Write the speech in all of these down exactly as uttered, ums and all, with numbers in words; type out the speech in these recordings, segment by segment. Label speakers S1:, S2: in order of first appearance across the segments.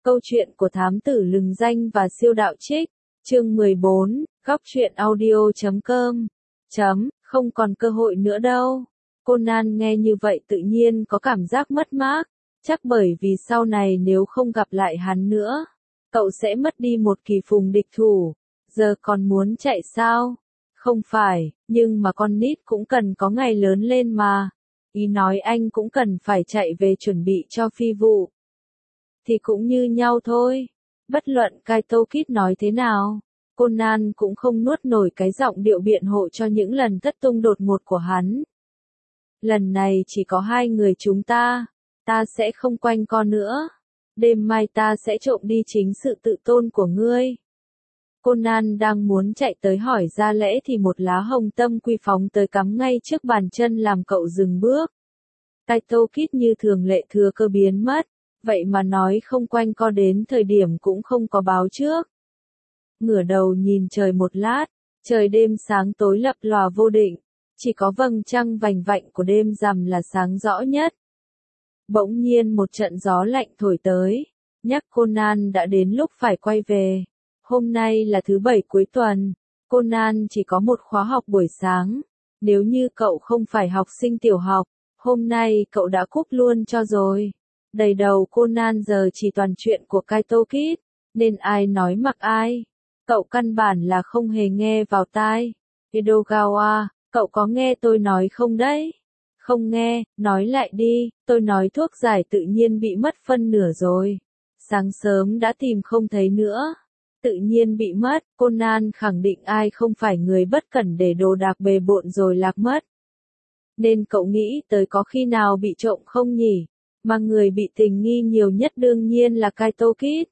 S1: Câu chuyện của thám tử lừng danh và siêu đạo trích, chương mười bốn, góc truyện audio chấm com, chấm, không còn cơ hội nữa đâu. Conan nghe như vậy tự nhiên có cảm giác mất mát, chắc bởi vì sau này nếu không gặp lại hắn nữa, cậu sẽ mất đi một kỳ phùng địch thủ, giờ còn muốn chạy sao? Không phải, nhưng mà con nít cũng cần có ngày lớn lên mà. Ý nói anh cũng cần phải chạy về chuẩn bị cho phi vụ. Thì cũng như nhau thôi. Bất luận Kaito Kid nói thế nào, Conan cũng không nuốt nổi cái giọng điệu biện hộ cho những lần thất tung đột ngột của hắn. Lần này chỉ có hai người chúng ta, ta sẽ không quanh co nữa. Đêm mai ta sẽ trộm đi chính sự tự tôn của ngươi. Conan đang muốn chạy tới hỏi ra lẽ thì một lá hồng tâm quy phóng tới cắm ngay trước bàn chân làm cậu dừng bước. Kaito Kid như thường lệ thừa cơ biến mất, vậy mà nói không quanh co đến thời điểm cũng không có báo trước. Ngửa đầu nhìn trời một lát, trời đêm sáng tối lập lòa vô định, chỉ có vầng trăng vành vạnh của đêm rằm là sáng rõ nhất. Bỗng nhiên một trận gió lạnh thổi tới, nhắc Conan đã đến lúc phải quay về. Hôm nay là thứ bảy cuối tuần, Conan chỉ có một khóa học buổi sáng. Nếu như cậu không phải học sinh tiểu học, hôm nay cậu đã cúp luôn cho rồi. Đầy đầu Conan giờ chỉ toàn chuyện của Kaito Kid, nên ai nói mặc ai. Cậu căn bản là không hề nghe vào tai. Edogawa, cậu có nghe tôi nói không đấy? Không nghe, nói lại đi, tôi nói thuốc giải tự nhiên bị mất phân nửa rồi. Sáng sớm đã tìm không thấy nữa. Tự nhiên bị mất, Conan khẳng định ai không phải người bất cẩn để đồ đạc bề bộn rồi lạc mất. Nên cậu nghĩ tới có khi nào bị trộm không nhỉ? Mà người bị tình nghi nhiều nhất đương nhiên là Kaito Kid.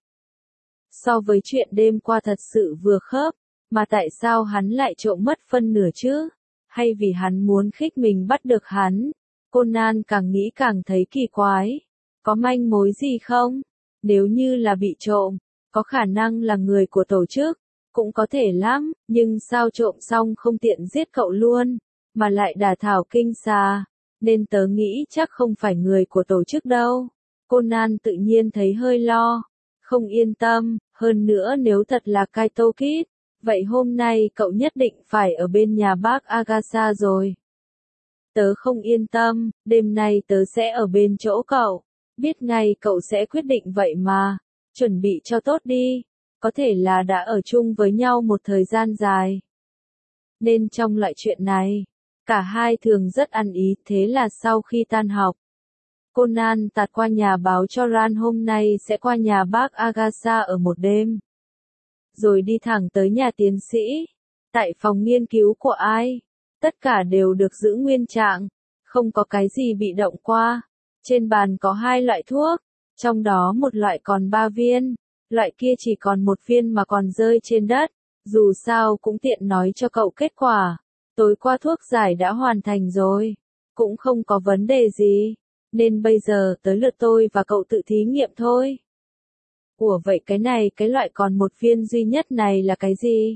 S1: So với chuyện đêm qua thật sự vừa khớp, mà tại sao hắn lại trộm mất phân nửa chứ? Hay vì hắn muốn khích mình bắt được hắn? Conan càng nghĩ càng thấy kỳ quái. Có manh mối gì không? Nếu như là bị trộm, có khả năng là người của tổ chức, cũng có thể lắm, nhưng sao trộm xong không tiện giết cậu luôn, mà lại đả thảo kinh xà, nên tớ nghĩ chắc không phải người của tổ chức đâu. Conan tự nhiên thấy hơi lo, không yên tâm, hơn nữa nếu thật là Kaito Kid, vậy hôm nay cậu nhất định phải ở bên nhà bác Agasa rồi. Tớ không yên tâm, đêm nay tớ sẽ ở bên chỗ cậu, biết ngay cậu sẽ quyết định vậy mà. Chuẩn bị cho tốt đi, có thể là đã ở chung với nhau một thời gian dài. Nên trong loại chuyện này, cả hai thường rất ăn ý, thế là sau khi tan học, Conan tạt qua nhà báo cho Ran hôm nay sẽ qua nhà bác Agasa ở một đêm. Rồi đi thẳng tới nhà tiến sĩ, tại phòng nghiên cứu của ai, tất cả đều được giữ nguyên trạng, không có cái gì bị động qua. Trên bàn có hai loại thuốc. Trong đó một loại còn ba viên, loại kia chỉ còn một viên mà còn rơi trên đất, dù sao cũng tiện nói cho cậu kết quả. Tối qua thuốc giải đã hoàn thành rồi, cũng không có vấn đề gì, nên bây giờ tới lượt tôi và cậu tự thí nghiệm thôi. Ủa vậy cái này cái loại còn một viên duy nhất này là cái gì?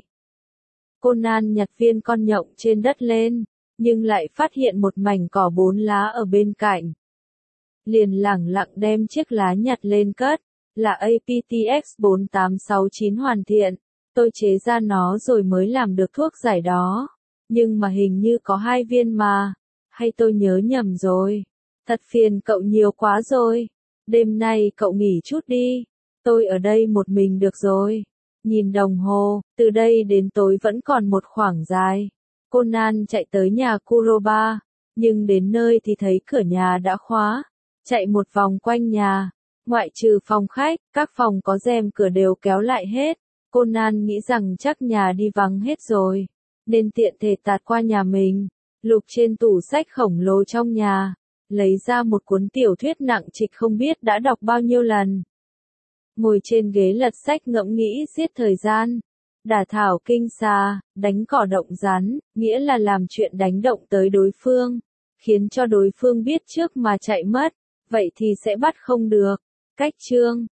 S1: Conan nhặt viên con nhộng trên đất lên, nhưng lại phát hiện một mảnh cỏ bốn lá ở bên cạnh. Liền lẳng lặng đem chiếc lá nhặt lên cất, là a pê tê x bốn tám sáu chín hoàn thiện, tôi chế ra nó rồi mới làm được thuốc giải đó, nhưng mà hình như có hai viên mà, hay tôi nhớ nhầm rồi, thật phiền cậu nhiều quá rồi, đêm nay cậu nghỉ chút đi, tôi ở đây một mình được rồi. Nhìn đồng hồ, từ đây đến tối vẫn còn một khoảng dài. Conan chạy tới nhà Kuroba, nhưng đến nơi thì thấy cửa nhà đã khóa. Chạy một vòng quanh nhà, ngoại trừ phòng khách, các phòng có rèm cửa đều kéo lại hết. Conan nghĩ rằng chắc nhà đi vắng hết rồi, nên tiện thể tạt qua nhà mình, lục trên tủ sách khổng lồ trong nhà, lấy ra một cuốn tiểu thuyết nặng trịch không biết đã đọc bao nhiêu lần. Ngồi trên ghế lật sách ngẫm nghĩ giết thời gian, đả thảo kinh xà, đánh cỏ động rắn, nghĩa là làm chuyện đánh động tới đối phương, khiến cho đối phương biết trước mà chạy mất. Vậy thì sẽ bắt không được. Cách chương